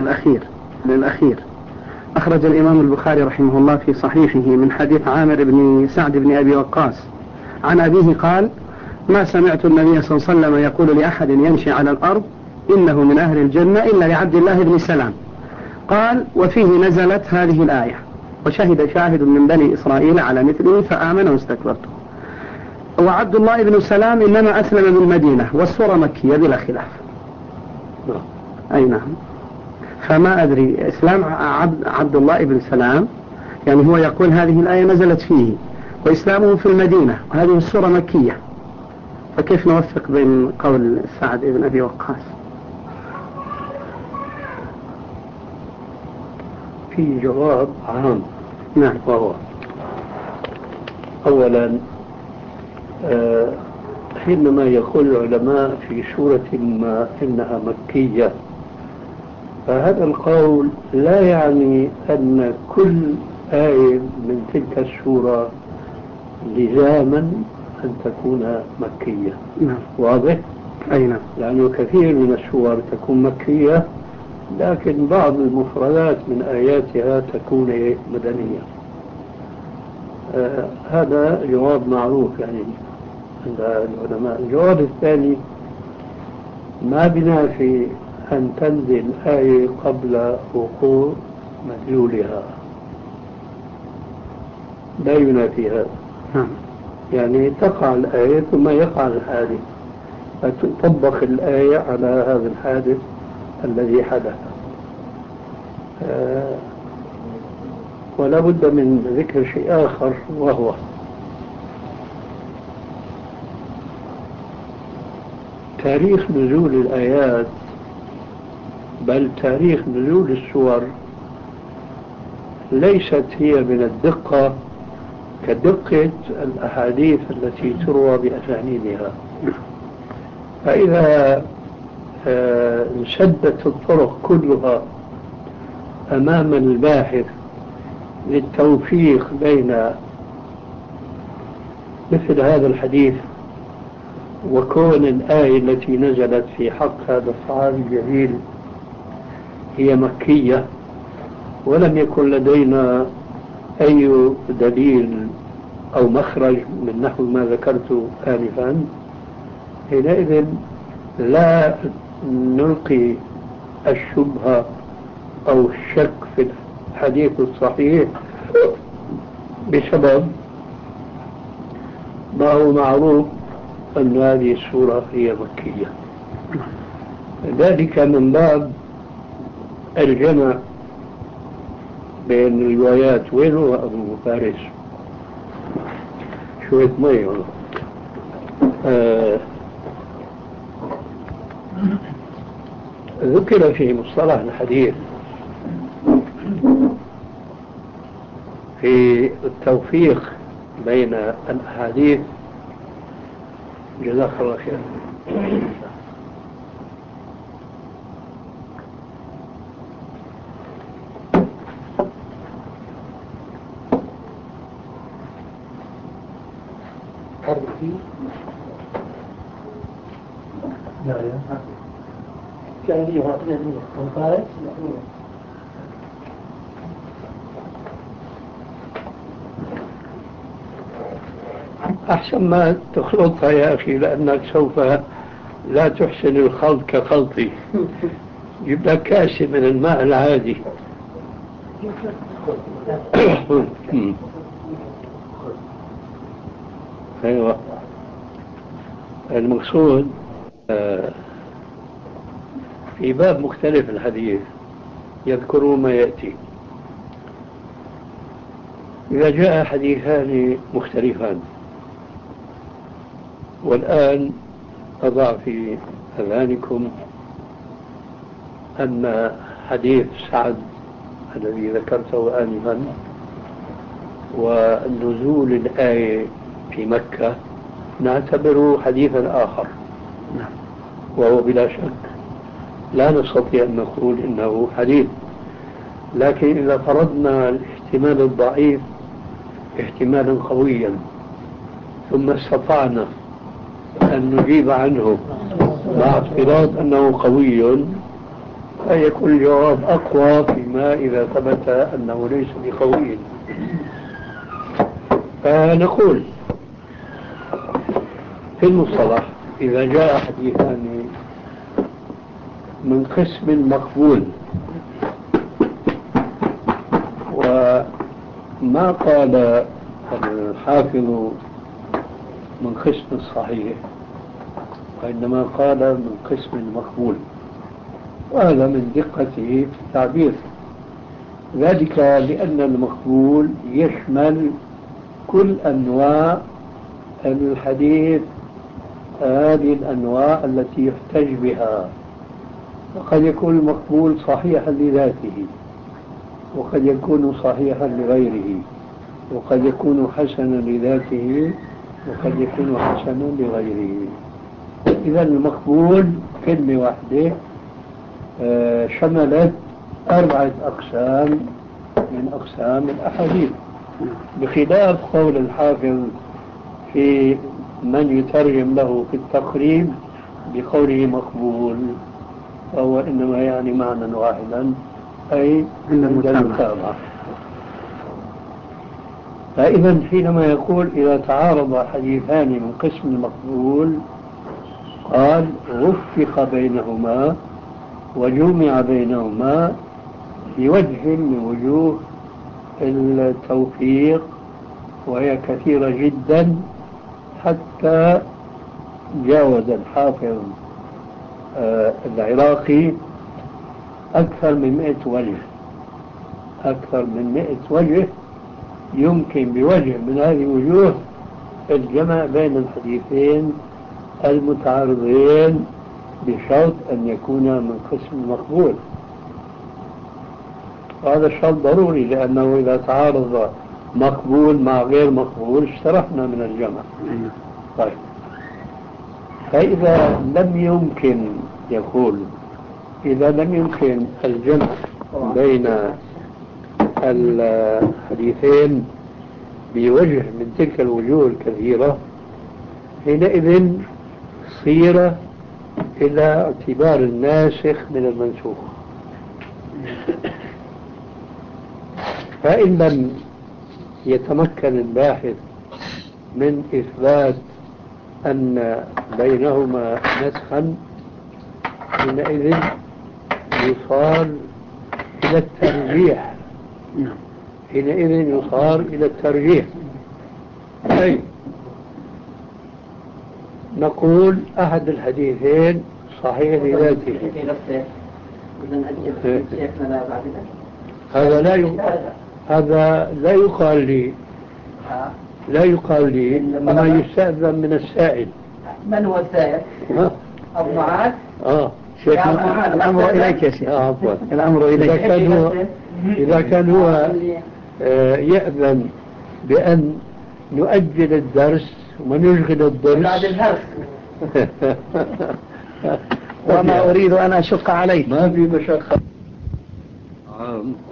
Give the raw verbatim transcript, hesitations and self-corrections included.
الأخير للأخير. أخرج الإمام البخاري رحمه الله في صحيحه من حديث عامر بن سعد بن أبي وقاص عن أبيه قال: ما سمعت النبي صلى الله عليه وسلم يقول لأحد يمشي على الأرض إنه من أهل الجنة إلا لعبد الله بن سلام. قال: وفيه نزلت هذه الآية: وشهد شاهد من بني إسرائيل على مثله فآمن واستكبرته. وعبد الله بن سلام إنما أسلم بالمدينة، والسورة مكية بلا خلاف. أي نعم. فما أدري إسلام عبد, عبد الله بن سلام، يعني هو يقول هذه الآية نزلت فيه وإسلامه في المدينة وهذه السورة مكية، فكيف نوفق بين قول سعد بن أبي وقاص؟ في جواب عام. نعم. وهو أولا آه حينما يقول العلماء في سورة ما إنها مكية، فهذا القول لا يعني أن كل آية من تلك السورة لزاما أن تكون مكية. نعم. واضح؟ أي نعم. لأنه كثير من السور تكون مكية، لكن بعض المفردات من آياتها تكون مدنية. آه هذا جواب معروف يعني عند العلماء. الجواب الثاني: ما بنافي أن تنزل آية قبل وقوع مدلولها، لا ينافي هذا. يعني تقع الآية ثم يقع الحادث، فتطبق الآية على هذا الحادث الذي حدث. آه ولا بد من ذكر شيء آخر، وهو تاريخ نزول الآيات، بل تاريخ نزول السور ليست هي من الدقة كدقة الأحاديث التي تروى بأسانيدها. فإذا آه انشدت الطرق كلها أمام الباحث للتوفيق بين مثل هذا الحديث وكون الآية التي نزلت في حق هذا الصحابي الجليل هي مكية، ولم يكن لدينا أي دليل أو مخرج من نحو ما ذكرت آنفا، حينئذ لا نلقي الشبهة أو الشك في الحديث الصحيح بسبب ما هو معروف أن هذه السورة هي مكية. ذلك من باب الجمع بين الروايات. وين هو أبو فارس؟ شوية مي والله. آه ذكر في مصطلح الحديث في التوفيق بين الأحاديث، جزاك الله خير، أحسن ما تخلطها يا أخي، لأنك سوف لا تحسن الخلط كخلطي. جيب لك كاسة من الماء العادي. أيوة، المقصود في باب مختلف الحديث يذكرون ما يأتي. إذا جاء حديثان مختلفان، والآن أضع في أذهانكم أن حديث سعد الذي ذكرته آنفا ونزول الآية في مكة نعتبره حديثا آخر، وهو بلا شك لا نستطيع أن نقول إنه حديث. لكن إذا فرضنا الاحتمال الضعيف احتمالا قويا ثم استطعنا أن نجيب عنه مع افتراض أنه قوي، فيكون الجواب أقوى فيما إذا ثبت أنه ليس بقوي. فنقول في المصطلح إذا جاء حديثان من قسم مقبول وما قال الحافظ من قسم الصحيح وإنما قال من قسم مقبول، وهذا من دقته في التعبير، ذلك لأن المقبول يشمل كل أنواع الحديث، هذه الأنواع التي يحتج بها. وقد يكون المقبول صحيحا لذاته، وقد يكون صحيحا لغيره، وقد يكون حسنا لذاته، وقد يكون حسنا لغيره. إذا المقبول كلمة واحدة شملت أربعة أقسام من أقسام الأحاديث، بخلاف قول الحافظ في من يترجم له في التقريب بقوله مقبول، فهو إنما يعني معنى واحدا، أي عند المتابعة. فإذا حينما يقول إذا تعارض حديثان من قسم المقبول قال وفق بينهما وجمع بينهما بوجه من وجوه التوفيق، وهي كثيرة جدا، حتى جاوز الحافظ آه العراقي أكثر من مئة وجه، أكثر من مئة وجه يمكن بوجه من هذه الوجوه الجمع بين الحديثين المتعارضين بشرط أن يكون من قسم مقبول. وهذا الشرط ضروري، لأنه إذا تعارض مقبول مع غير مقبول اشترحنا من الجمع. طيب، فإذا لم يمكن، يقول إذا لم يمكن الجمع بين الحديثين بوجه من تلك الوجوه الكثيرة، حينئذ صير إلى اعتبار الناسخ من المنسوخ. فإن لم يتمكن الباحث من إثبات أن بينهما نسخا، حينئذ يصار إلى الترجيح، حينئذ يصار إلى الترجيح أي نقول أحد الحديثين صحيح لذاته. هذا لا ي... هذا لا يقال لي لا يقال لي ما يستأذن من السائل. من هو السائل؟ أبو معاذ؟ آه شيخنا الأمر إليك يا شيخ. آه عفوا. الأمر إليك. إذا كان هو إذا كان هو آه يأذن بأن نؤجل الدرس ونشغل الدرس بعد الهرس وما أريد أن أشق عليك. ما في مشقة.